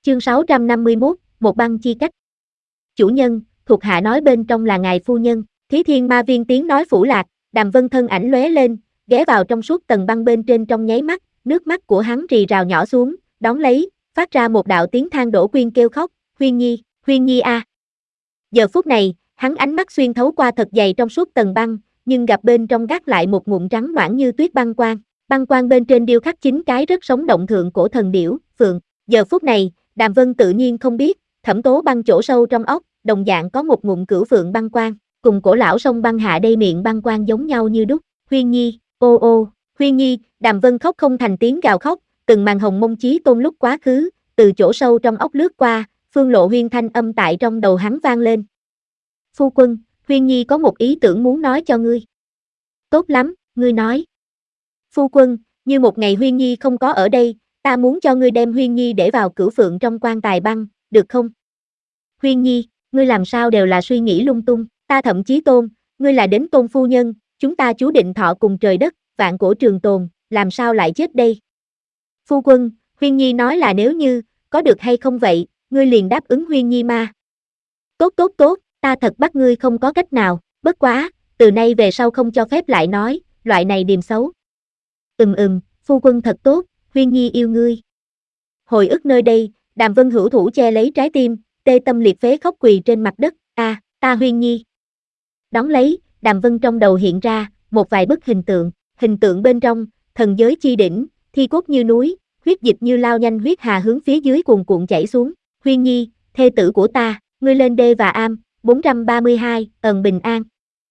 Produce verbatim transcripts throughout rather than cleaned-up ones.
Chương sáu trăm năm mươi mốt, một băng chi cách. Chủ nhân, thuộc hạ nói bên trong là ngài phu nhân. Thí Thiên Ma Viên tiếng nói phủ lạc, Đàm Vân thân ảnh lóe lên, ghé vào trong suốt tầng băng bên trên trong nháy mắt, nước mắt của hắn rì rào nhỏ xuống, đón lấy, phát ra một đạo tiếng than đổ quyên kêu khóc, Huyên Nhi, Huyên Nhi a. À. Giờ phút này, hắn ánh mắt xuyên thấu qua thật dày trong suốt tầng băng, nhưng gặp bên trong gác lại một ngụm trắng noãn như tuyết băng quang. Băng quang bên trên điêu khắc chín cái rất sống động thượng cổ thần điểu, phượng. Giờ phút này, Đàm Vân tự nhiên không biết, Thẩm Tố Băng chỗ sâu trong óc, đồng dạng có một ngụm cửu phượng băng quang, cùng cổ lão sông băng hạ đây miệng băng quang giống nhau như đúc. Huyên Nhi, ô ô, Huyên Nhi, Đàm Vân khóc không thành tiếng gào khóc, từng màn hồng mông chí tôn lúc quá khứ, từ chỗ sâu trong óc lướt qua, Phương Lộ Huyên thanh âm tại trong đầu hắn vang lên. Phu quân, Huyên Nhi có một ý tưởng muốn nói cho ngươi. Tốt lắm, ngươi nói. Phu quân, như một ngày Huyên Nhi không có ở đây, ta muốn cho ngươi đem Huyên Nhi để vào cửu phượng trong quan tài băng, được không? Huyên Nhi, ngươi làm sao đều là suy nghĩ lung tung, ta thậm chí tôn, ngươi là đến tôn phu nhân, chúng ta chú định thọ cùng trời đất, vạn cổ trường tồn, làm sao lại chết đây? Phu quân, Huyên Nhi nói là nếu như, có được hay không vậy, ngươi liền đáp ứng Huyên Nhi ma. Tốt tốt tốt, ta thật bắt ngươi không có cách nào, bất quá, từ nay về sau không cho phép lại nói, loại này điềm xấu. Ừm ừm, phu quân thật tốt, Huyên Nhi yêu ngươi. Hồi ức nơi đây, Đàm Vân hữu thủ che lấy trái tim, tê tâm liệt phế khóc quỳ trên mặt đất, a, à, ta Huyên Nhi. Đón lấy, Đàm Vân trong đầu hiện ra, một vài bức hình tượng, hình tượng bên trong, thần giới chi đỉnh, thi cốt như núi, huyết dịch như lao nhanh huyết hà hướng phía dưới cuồn cuộn chảy xuống, Huyên Nhi, thê tử của ta, ngươi lên đê và am, bốn trăm ba mươi hai, ẩn bình an.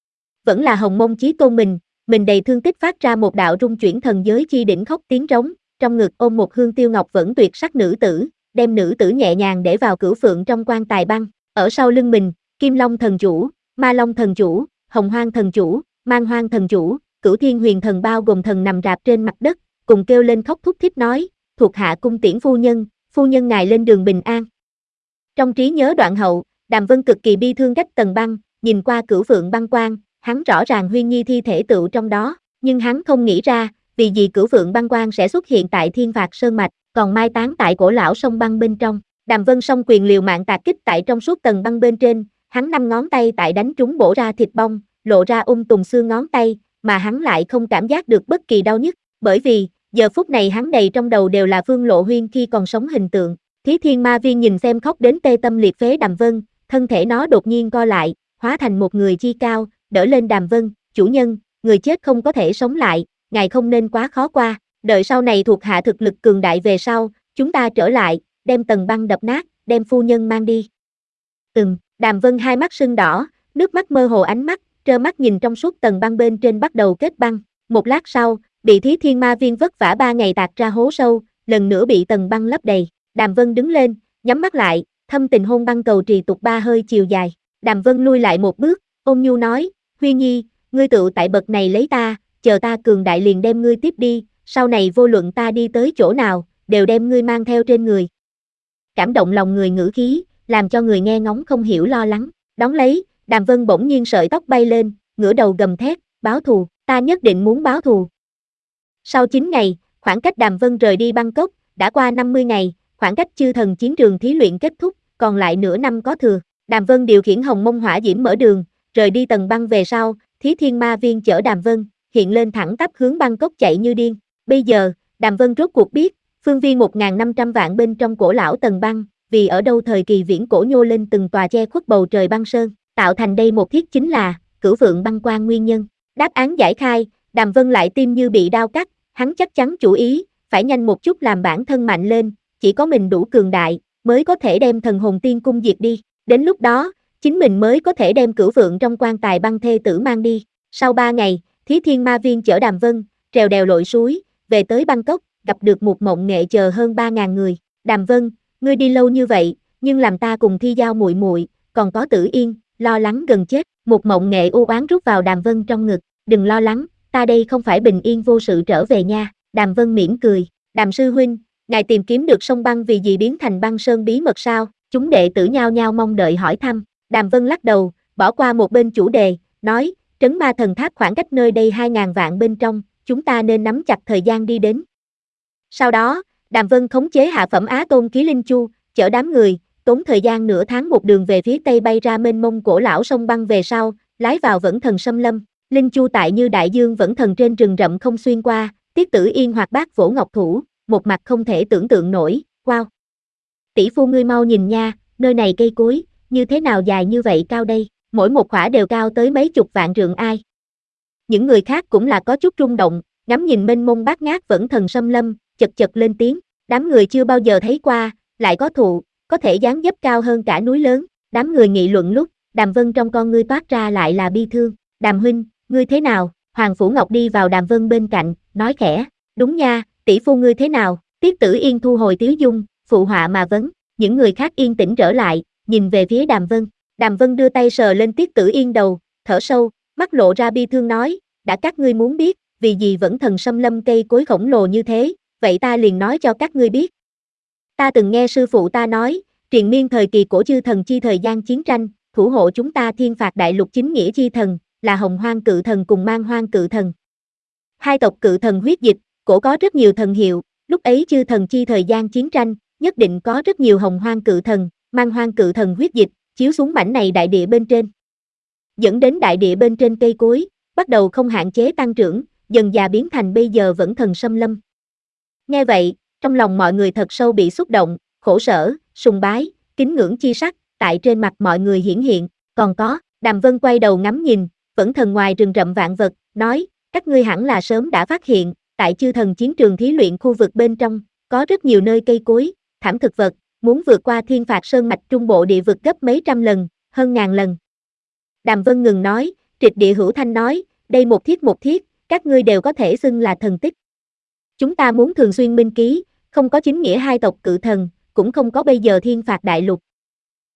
Vẫn là hồng mông chí tôn mình, mình đầy thương tích phát ra một đạo rung chuyển thần giới chi đỉnh khóc tiếng trống, trong ngực ôm một hương tiêu ngọc vẫn tuyệt sắc nữ tử, đem nữ tử nhẹ nhàng để vào cửu phượng trong quan tài băng, ở sau lưng mình, Kim Long thần chủ, Ma Long thần chủ, Hồng Hoang thần chủ, Mang Hoang thần chủ, Cửu Thiên Huyền thần bao gồm thần nằm rạp trên mặt đất, cùng kêu lên khóc thúc thích nói, thuộc hạ cung tiễn phu nhân, phu nhân ngài lên đường bình an. Trong trí nhớ đoạn hậu, Đàm Vân cực kỳ bi thương cách tầng băng, nhìn qua cửu phượng băng quang, hắn rõ ràng Huyên Nhi thi thể tựu trong đó, nhưng hắn không nghĩ ra, vì gì cửu phượng băng quang sẽ xuất hiện tại Thiên Phạt Sơn Mạch, còn mai táng tại cổ lão sông băng bên trong. Đàm Vân song quyền liều mạng tạc kích tại trong suốt tầng băng bên trên, hắn năm ngón tay tại đánh trúng bổ ra thịt bong, lộ ra ung tùng xương ngón tay, mà hắn lại không cảm giác được bất kỳ đau nhức, bởi vì, giờ phút này hắn đầy trong đầu đều là Phương Lộ Huyên khi còn sống hình tượng. Thí Thiên Ma Viên nhìn xem khóc đến tê tâm liệt phế Đàm Vân, thân thể nó đột nhiên co lại, hóa thành một người chi cao, đỡ lên Đàm Vân, chủ nhân, người chết không có thể sống lại, ngài không nên quá khó qua, đợi sau này thuộc hạ thực lực cường đại về sau, chúng ta trở lại, đem tầng băng đập nát, đem phu nhân mang đi. Ừm, Đàm Vân hai mắt sưng đỏ, nước mắt mơ hồ ánh mắt, trơ mắt nhìn trong suốt tầng băng bên trên bắt đầu kết băng, một lát sau, bị Thí Thiên Ma Viên vất vả ba ngày tạc ra hố sâu, lần nữa bị tầng băng lấp đầy, Đàm Vân đứng lên, nhắm mắt lại, thâm tình hôn băng cầu trì tục ba hơi chiều dài, Đàm Vân lui lại một bước, ôn nhu nói, Huyên Nhi, ngươi tự tại bậc này lấy ta, chờ ta cường đại liền đem ngươi tiếp đi, sau này vô luận ta đi tới chỗ nào, đều đem ngươi mang theo trên người. Cảm động lòng người ngữ khí, làm cho người nghe ngóng không hiểu lo lắng, đón lấy, Đàm Vân bỗng nhiên sợi tóc bay lên, ngửa đầu gầm thét, báo thù, ta nhất định muốn báo thù. Sau chín ngày, khoảng cách Đàm Vân rời đi Bangkok, đã qua năm mươi ngày, khoảng cách chư thần chiến trường thí luyện kết thúc, còn lại nửa năm có thừa, Đàm Vân điều khiển hồng mông hỏa diễm mở đường, rời đi tầng băng về sau, Thí Thiên Ma Viên chở Đàm Vân, hiện lên thẳng tắp hướng Bangkok chạy như điên. Bây giờ, Đàm Vân rốt cuộc biết, phương viên một nghìn năm trăm vạn bên trong cổ lão tầng băng, vì ở đâu thời kỳ viễn cổ nhô lên từng tòa che khuất bầu trời băng sơn, tạo thành đây một thiết chính là cửu phượng băng quang nguyên nhân. Đáp án giải khai, Đàm Vân lại tim như bị đao cắt, hắn chắc chắn chủ ý, phải nhanh một chút làm bản thân mạnh lên, chỉ có mình đủ cường đại, mới có thể đem thần hồn tiên cung diệt đi. Đến lúc đó, chính mình mới có thể đem cửu phượng trong quan tài băng thê tử mang đi. Sau ba ngày, Thí Thiên Ma Viên chở Đàm Vân, trèo đèo lội suối, về tới Bangkok, gặp được một mộng nghệ chờ hơn ba ngàn người. Đàm Vân, ngươi đi lâu như vậy, nhưng làm ta cùng Thi Giao muội muội, còn có Tử Yên, lo lắng gần chết. Một mộng nghệ u oán rút vào Đàm Vân trong ngực, đừng lo lắng, ta đây không phải bình yên vô sự trở về nha. Đàm Vân mỉm cười, Đàm sư huynh, ngài tìm kiếm được sông băng vì gì biến thành băng sơn bí mật sao? Chúng đệ tử nhao nhao mong đợi hỏi thăm. Đàm Vân lắc đầu, bỏ qua một bên chủ đề, nói, trấn ma thần tháp khoảng cách nơi đây hai ngàn vạn bên trong, chúng ta nên nắm chặt thời gian đi đến. Sau đó, Đàm Vân khống chế hạ phẩm Á Tôn Ký Linh Chu, chở đám người, tốn thời gian nửa tháng một đường về phía tây bay ra mênh mông cổ lão sông băng về sau, lái vào Vẫn Thần Xâm Lâm. Linh Chu tại như đại dương vẫn thần trên rừng rậm không xuyên qua, Tiết Tử Yên hoạt bát vỗ ngọc thủ, một mặt không thể tưởng tượng nổi, wow. Tỷ phu ngươi mau nhìn nha, nơi này cây cối, như thế nào dài như vậy cao đây, mỗi một khỏa đều cao tới mấy chục vạn trượng ai. Những người khác cũng là có chút rung động, ngắm nhìn mênh mông bát ngát Vẫn Thần Xâm Lâm, chật chật lên tiếng, đám người chưa bao giờ thấy qua, lại có thụ, có thể dáng dấp cao hơn cả núi lớn, đám người nghị luận lúc, Đàm Vân trong con ngươi toát ra lại là bi thương, Đàm huynh, ngươi thế nào? Hoàng Phủ Ngọc đi vào Đàm Vân bên cạnh, nói khẽ, đúng nha, tỷ phu ngươi thế nào? Tiết Tử Yên thu hồi tiếu dung, phụ họa mà vấn, những người khác yên tĩnh trở lại, nhìn về phía Đàm Vân. Đàm Vân đưa tay sờ lên Tiết Tử Yên đầu, thở sâu, mắt lộ ra bi thương nói, đã các ngươi muốn biết, vì gì Vẫn Thần Xâm Lâm cây cối khổng lồ như thế, vậy ta liền nói cho các ngươi biết. Ta từng nghe sư phụ ta nói, triền miên thời kỳ cổ chư thần chi thời gian chiến tranh, thủ hộ chúng ta thiên phạt đại lục chính nghĩa chi thần, là Hồng Hoang Cự Thần cùng Man Hoang Cự Thần. Hai tộc Cự Thần huyết dịch, cổ có rất nhiều thần hiệu, lúc ấy chư thần chi thời gian chiến tranh, nhất định có rất nhiều Hồng Hoang Cự Thần, Man Hoang Cự Thần huyết dịch, chiếu xuống mảnh này đại địa bên trên. Dẫn đến đại địa bên trên cây cối, bắt đầu không hạn chế tăng trưởng, dần dà biến thành bây giờ Vẫn Thần Xâm Lâm. Nghe vậy, trong lòng mọi người thật sâu bị xúc động, khổ sở, sùng bái, kính ngưỡng chi sắc, tại trên mặt mọi người hiển hiện, còn có, Đàm Vân quay đầu ngắm nhìn, Vẫn Thần ngoài rừng rậm vạn vật, nói, các ngươi hẳn là sớm đã phát hiện, tại chư thần chiến trường thí luyện khu vực bên trong, có rất nhiều nơi cây cối, thảm thực vật, muốn vượt qua thiên phạt sơn mạch trung bộ địa vực gấp mấy trăm lần, hơn ngàn lần. Đàm Vân ngừng nói, trịch địa hữu thanh nói, đây một thiết một thiết, các ngươi đều có thể xưng là thần tích. Chúng ta muốn thường xuyên minh ký, không có chính nghĩa hai tộc Cự Thần, cũng không có bây giờ thiên phạt đại lục,